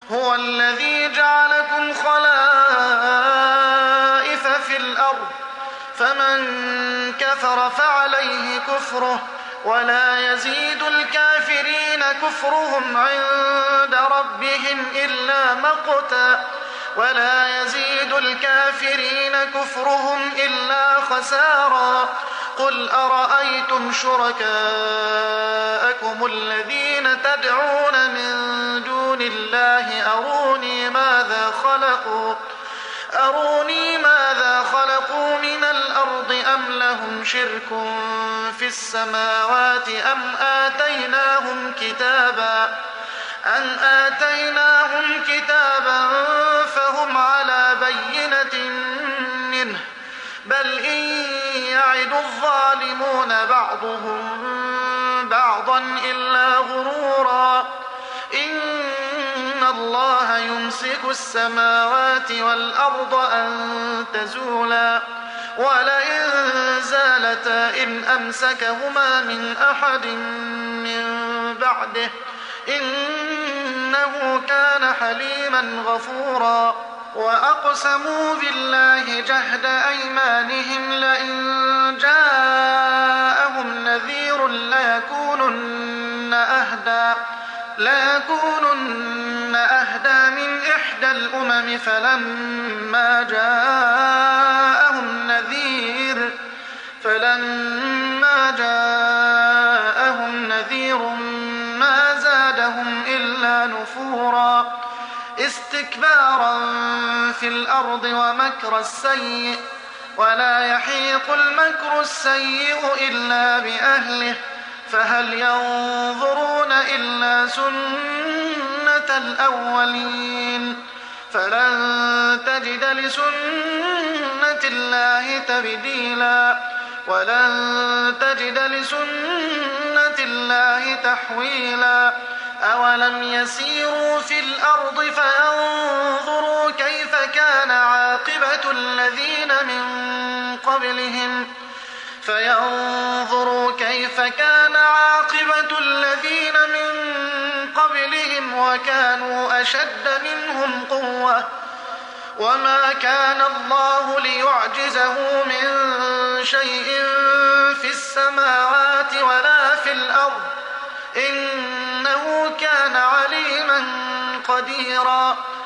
هو الذي جعلكم خلائف في الأرض فمن كفر فعليه كفره ولا يزيد الكافرين كفرهم عند ربهم إلا مقتا ولا يزيد الكافرين كفرهم إلا خسارا قل أرأيتم شركاءكم الذين تدعون من دون الله أروني ماذا خلقوا من الأرض أم لهم شرك في السماوات أم آتيناهم كتابا فهم على بينة منه بل إن يعد الظالمون بعضهم بعضا إلا غرورا إن الله يمسك السماوات والأرض أن تزولا ولئن زالتا إن أمسكهما من أحد من بعده إنه كان حليما غفورا وأقسموا بالله جهد أيمانهم لئن جاءهم نذير ليكونن أهدى من إحدى الأمم فلما جاءهم نذير ما زادهم إلا نفورا استكبارا في الأرض ومكر السيء ولا يحيق المكر السيء إلا بأهله فهل ينظرون إلا سنة الأولين فلن تجد لسنة الله تبديلا ولن تجد لسنة الله تحويلا أولم يسيروا في الأرض فينظروا كيف كان عاقبة الذين من قبلهم وكانوا أشد منهم قوة وما كان الله ليعجزه من شيء في السماوات ولا في الأرض إنه كان عليما قديرا